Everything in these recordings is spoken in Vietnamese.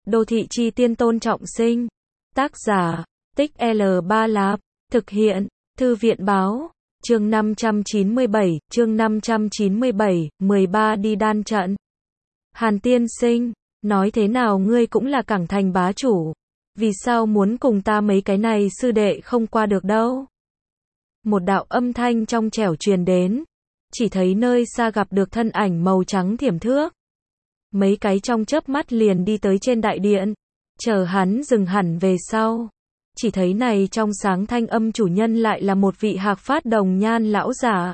Đô thị chi tiên Tôn Trọng Sinh. Tác giả, Tích L3 Lạp. Thực hiện, Thư viện báo. Chương 597, 13 đi đan trận. Hàn tiên sinh, nói thế nào ngươi cũng là Cảng Thành bá chủ. Vì sao muốn cùng ta mấy cái này sư đệ không qua được đâu? Một đạo âm thanh trong trẻo truyền đến. Chỉ thấy nơi xa gặp được thân ảnh màu trắng thiểm thước. Mấy cái trong chớp mắt liền đi tới trên đại điện. Chờ hắn dừng hẳn về sau. Chỉ thấy này trong sáng thanh âm chủ nhân lại là một vị hạc phát đồng nhan lão giả.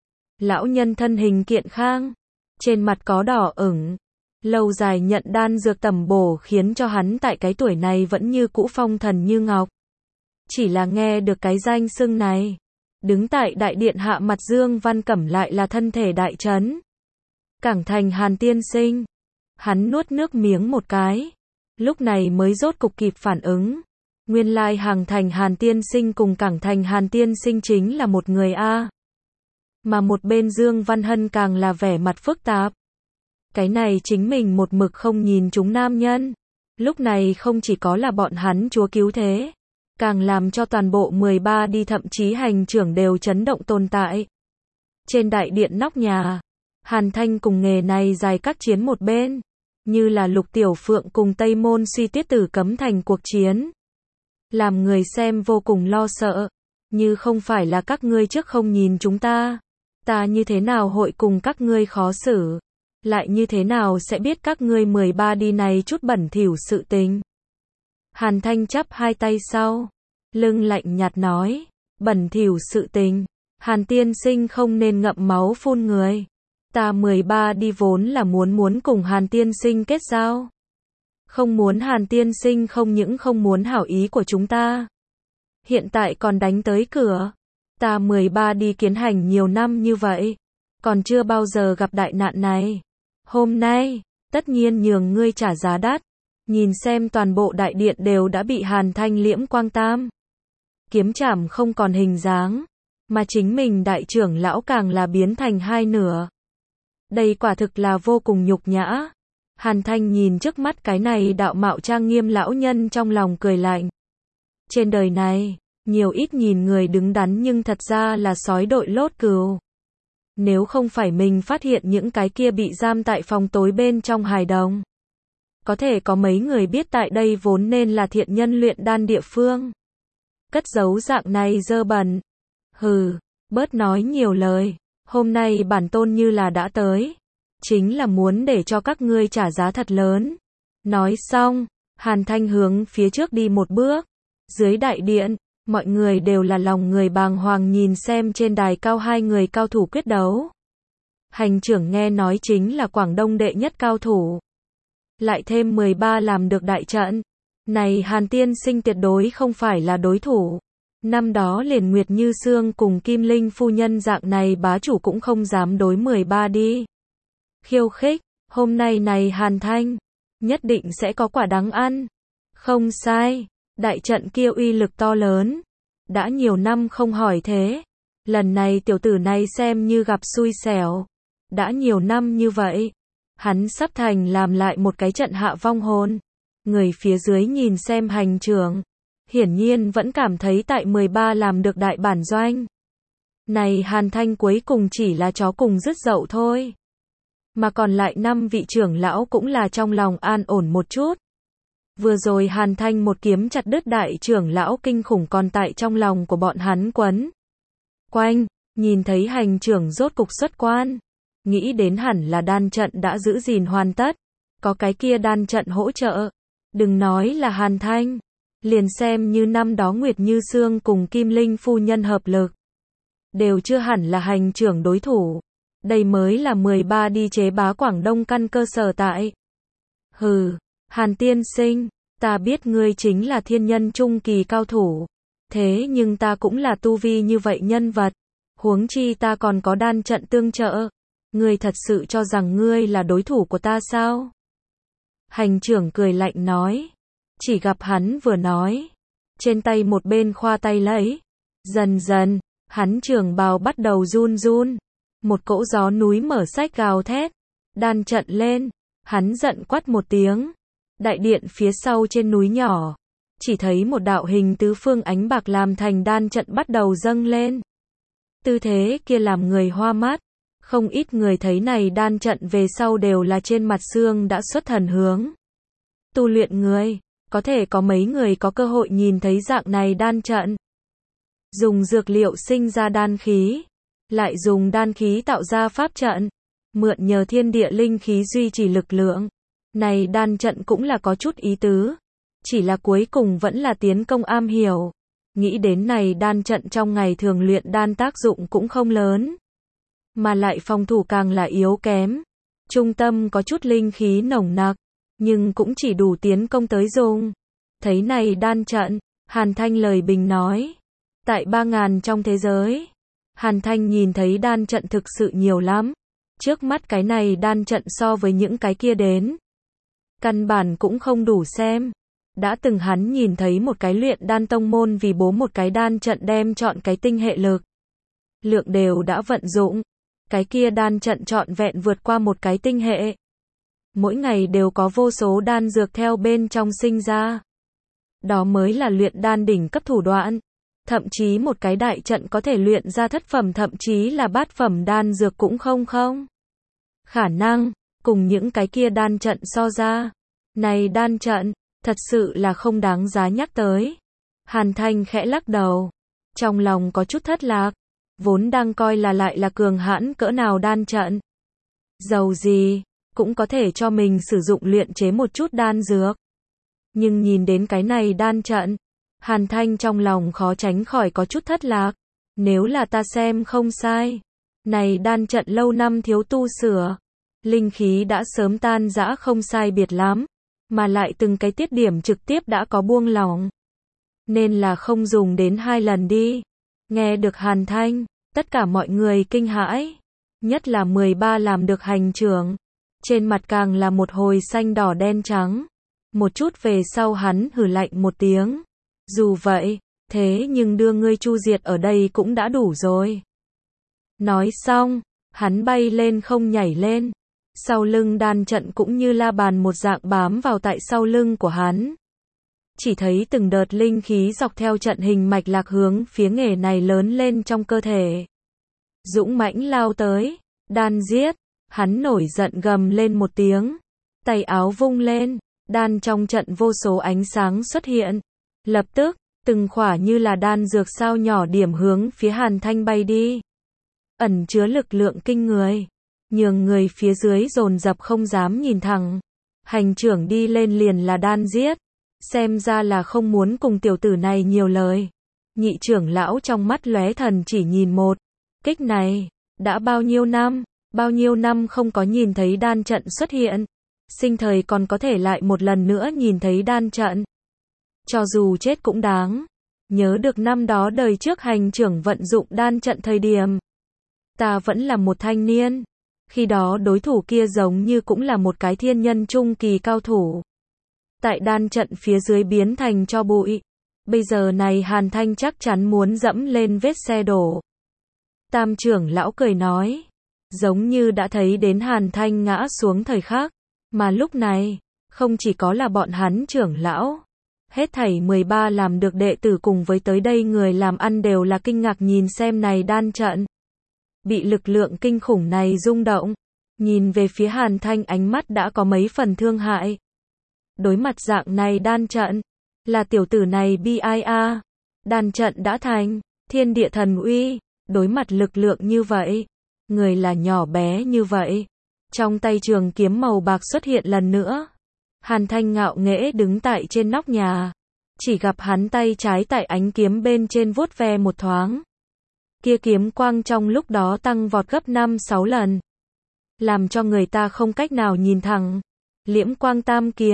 Lão nhân thân hình kiện khang. Trên mặt có đỏ ửng. Lâu dài nhận đan dược tầm bổ khiến cho hắn tại cái tuổi này vẫn như cũ phong thần như ngọc. Chỉ là nghe được cái danh xưng này. Đứng tại đại điện hạ mặt Dương Văn Cẩm lại là thân thể đại chấn. Cảng Thành Hàn tiên sinh. Hắn nuốt nước miếng một cái. Lúc này mới rốt cục kịp phản ứng. Nguyên lai Hàng Thành Hàn tiên sinh cùng Cảng Thành Hàn tiên sinh chính là một người a. Mà một bên Dương Văn Hân càng là vẻ mặt phức tạp. Cái này chính mình một mực không nhìn chúng nam nhân. Lúc này không chỉ có là bọn hắn chúa cứu thế. Càng làm cho toàn bộ 13 đi thậm chí hành trưởng đều chấn động tồn tại. Trên đại điện nóc nhà. Hàn Thanh cùng nghề này dài các chiến một bên. Như là Lục Tiểu Phượng cùng Tây Môn Suy Tiết Tử cấm thành cuộc chiến. Làm người xem vô cùng lo sợ. Như không phải là các ngươi trước không nhìn chúng ta. Ta như thế nào hội cùng các ngươi khó xử. Lại như thế nào sẽ biết các ngươi 13 đi này chút bẩn thỉu sự tình. Hàn Thanh chắp hai tay sau. Lưng lạnh nhạt nói. Bẩn thỉu sự tình. Hàn tiên sinh không nên ngậm máu phun người. Ta 13 đi vốn là muốn cùng Hàn tiên sinh kết giao. Không muốn Hàn tiên sinh không những không muốn hảo ý của chúng ta. Hiện tại còn đánh tới cửa. Ta 13 đi kiến hành nhiều năm như vậy. Còn chưa bao giờ gặp đại nạn này. Hôm nay, tất nhiên nhường ngươi trả giá đắt. Nhìn xem toàn bộ đại điện đều đã bị Hàn Thanh liễm quang tam. Kiếm chảm không còn hình dáng. Mà chính mình đại trưởng lão càng là biến thành hai nửa. Đây quả thực là vô cùng nhục nhã. Hàn Thanh nhìn trước mắt cái này đạo mạo trang nghiêm lão nhân trong lòng cười lạnh. Trên đời này, nhiều ít nhìn người đứng đắn nhưng thật ra là sói đội lốt cừu. Nếu không phải mình phát hiện những cái kia bị giam tại phòng tối bên trong hài đồng. Có thể có mấy người biết tại đây vốn nên là thiện nhân luyện đan địa phương. Cất giấu dạng này dơ bẩn. Hừ, bớt nói nhiều lời. Hôm nay bản tôn như là đã tới. Chính là muốn để cho các ngươi trả giá thật lớn. Nói xong, Hàn Thanh hướng phía trước đi một bước. Dưới đại điện, mọi người đều là lòng người bàng hoàng nhìn xem trên đài cao hai người cao thủ quyết đấu. Hành trưởng nghe nói chính là Quảng Đông đệ nhất cao thủ. Lại thêm 13 làm được đại trận. Này Hàn tiên sinh tuyệt đối không phải là đối thủ. Năm đó liền Nguyệt Như Sương cùng Kim Linh phu nhân dạng này bá chủ cũng không dám đối 13 đi. Khiêu khích, hôm nay này Hàn Thanh, nhất định sẽ có quả đắng ăn. Không sai, đại trận kia uy lực to lớn. Đã nhiều năm không hỏi thế. Lần này tiểu tử này xem như gặp xui xẻo. Đã nhiều năm như vậy. Hắn sắp thành làm lại một cái trận hạ vong hồn. Người phía dưới nhìn xem hành trưởng. Hiển nhiên vẫn cảm thấy tại 13 làm được đại bản doanh. Này Hàn Thanh cuối cùng chỉ là chó cùng dứt dậu thôi. Mà còn lại 5 vị trưởng lão cũng là trong lòng an ổn một chút. Vừa rồi Hàn Thanh một kiếm chặt đứt đại trưởng lão kinh khủng còn tại trong lòng của bọn hắn quấn. Quanh, nhìn thấy hành trưởng rốt cục xuất quan. Nghĩ đến hẳn là đan trận đã giữ gìn hoàn tất. Có cái kia đan trận hỗ trợ. Đừng nói là Hàn Thanh. Liền xem như năm đó Nguyệt Như Sương cùng Kim Linh phu nhân hợp lực. Đều chưa hẳn là hành trưởng đối thủ. Đây mới là 13 đi chế bá Quảng Đông căn cơ sở tại. Hừ, Hàn tiên sinh, ta biết ngươi chính là thiên nhân trung kỳ cao thủ. Thế nhưng ta cũng là tu vi như vậy nhân vật. Huống chi ta còn có đan trận tương trợ. Ngươi thật sự cho rằng ngươi là đối thủ của ta sao? Hành trưởng cười lạnh nói. Chỉ gặp hắn vừa nói. Trên tay một bên khoa tay lấy. Dần dần, hắn trường bào bắt đầu run run. Một cỗ gió núi mở sách gào thét. Đan trận lên. Hắn giận quát một tiếng. Đại điện phía sau trên núi nhỏ, chỉ thấy một đạo hình tứ phương ánh bạc làm thành đan trận bắt đầu dâng lên. Tư thế kia làm người hoa mắt, không ít người thấy này đan trận về sau đều là trên mặt xương đã xuất thần hướng. Tu luyện người, có thể có mấy người có cơ hội nhìn thấy dạng này đan trận. Dùng dược liệu sinh ra đan khí, lại dùng đan khí tạo ra pháp trận, mượn nhờ thiên địa linh khí duy trì lực lượng. Này đan trận cũng là có chút ý tứ, chỉ là cuối cùng vẫn là tiến công am hiểu. Nghĩ đến này đan trận trong ngày thường luyện đan tác dụng cũng không lớn, mà lại phòng thủ càng là yếu kém. Trung tâm có chút linh khí nồng nặc, nhưng cũng chỉ đủ tiến công tới dùng. Thấy này đan trận, Hàn Thanh lời bình nói, tại 3000 trong thế giới, Hàn Thanh nhìn thấy đan trận thực sự nhiều lắm. Trước mắt cái này đan trận so với những cái kia đến, căn bản cũng không đủ xem. Đã từng hắn nhìn thấy một cái luyện đan tông môn vì bố một cái đan trận đem chọn cái tinh hệ lực lượng đều đã vận dụng. Cái kia đan trận trọn vẹn vượt qua một cái tinh hệ. Mỗi ngày đều có vô số đan dược theo bên trong sinh ra. Đó mới là luyện đan đỉnh cấp thủ đoạn. Thậm chí một cái đại trận có thể luyện ra thất phẩm thậm chí là bát phẩm đan dược cũng không khả năng, cùng những cái kia đan trận so ra. Này đan trận, thật sự là không đáng giá nhắc tới. Hàn Thanh khẽ lắc đầu, trong lòng có chút thất lạc, vốn đang coi là lại là cường hãn cỡ nào đan trận. Dầu gì, cũng có thể cho mình sử dụng luyện chế một chút đan dược. Nhưng nhìn đến cái này đan trận, Hàn Thanh trong lòng khó tránh khỏi có chút thất lạc. Nếu là ta xem không sai, này đan trận lâu năm thiếu tu sửa, linh khí đã sớm tan rã không sai biệt lắm, mà lại từng cái tiết điểm trực tiếp đã có buông lỏng. Nên là không dùng đến 2 lần đi. Nghe được Hàn Thanh, tất cả mọi người kinh hãi, nhất là 13 làm được hành trưởng, trên mặt càng là một hồi xanh đỏ đen trắng. Một chút về sau hắn hừ lạnh một tiếng, dù vậy, thế nhưng đưa ngươi chu diệt ở đây cũng đã đủ rồi. Nói xong, hắn bay lên không nhảy lên, sau lưng đan trận cũng như la bàn một dạng bám vào tại sau lưng của hắn. Chỉ thấy từng đợt linh khí dọc theo trận hình mạch lạc hướng phía nghề này lớn lên trong cơ thể. Dũng mãnh lao tới, đan giết, hắn nổi giận gầm lên một tiếng, tay áo vung lên, đan trong trận vô số ánh sáng xuất hiện. Lập tức, từng khỏa như là đan dược sao nhỏ điểm hướng phía Hàn Thanh bay đi. Ẩn chứa lực lượng kinh người, nhường người phía dưới dồn dập không dám nhìn thẳng. Hành trưởng đi lên liền là đan giết, xem ra là không muốn cùng tiểu tử này nhiều lời. Nhị trưởng lão trong mắt lóe thần chỉ nhìn một kích này, đã bao nhiêu năm không có nhìn thấy đan trận xuất hiện, sinh thời còn có thể lại một lần nữa nhìn thấy đan trận. Cho dù chết cũng đáng. Nhớ được năm đó đời trước hành trưởng vận dụng đan trận thời điểm, ta vẫn là một thanh niên. Khi đó đối thủ kia giống như cũng là một cái thiên nhân trung kỳ cao thủ. Tại đan trận phía dưới biến thành tro bụi. Bây giờ này Hàn Thanh chắc chắn muốn dẫm lên vết xe đổ. Tam trưởng lão cười nói, giống như đã thấy đến Hàn Thanh ngã xuống thời khắc. Mà lúc này, không chỉ có là bọn hắn trưởng lão, hết thảy 13 làm được đệ tử cùng với tới đây người làm ăn đều là kinh ngạc nhìn xem này đan trận. Bị lực lượng kinh khủng này rung động, nhìn về phía Hàn Thanh ánh mắt đã có mấy phần thương hại. Đối mặt dạng này đan trận, là tiểu tử này bi ai a. Đan trận đã thành, thiên địa thần uy, đối mặt lực lượng như vậy, người là nhỏ bé như vậy. Trong tay trường kiếm màu bạc xuất hiện lần nữa. Hàn Thanh ngạo nghễ đứng tại trên nóc nhà, chỉ gặp hắn tay trái tại ánh kiếm bên trên vuốt ve một thoáng. Kia kiếm quang trong lúc đó tăng vọt gấp 5-6 lần, làm cho người ta không cách nào nhìn thẳng. Liễm quang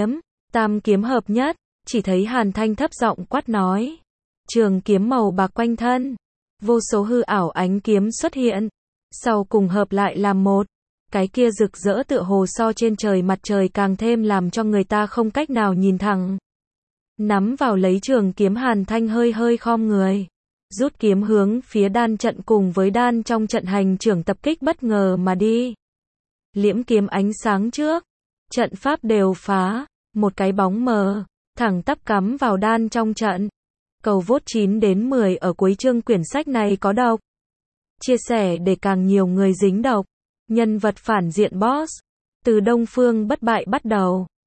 tam kiếm hợp nhất, chỉ thấy Hàn Thanh thấp giọng quát nói. Trường kiếm màu bạc quanh thân, vô số hư ảo ánh kiếm xuất hiện, sau cùng hợp lại làm một. Cái kia rực rỡ tựa hồ so trên trời mặt trời càng thêm làm cho người ta không cách nào nhìn thẳng. Nắm vào lấy trường kiếm Hàn Thanh hơi khom người, rút kiếm hướng phía đan trận cùng với đan trong trận hành trưởng tập kích bất ngờ mà đi. Liễm kiếm ánh sáng trước, trận pháp đều phá, một cái bóng mờ, thẳng tắp cắm vào đan trong trận. Cầu vote 9 đến 10 ở cuối chương quyển sách này có độc. Chia sẻ để càng nhiều người dính độc. Nhân vật phản diện boss. Từ Đông Phương bất bại bắt đầu.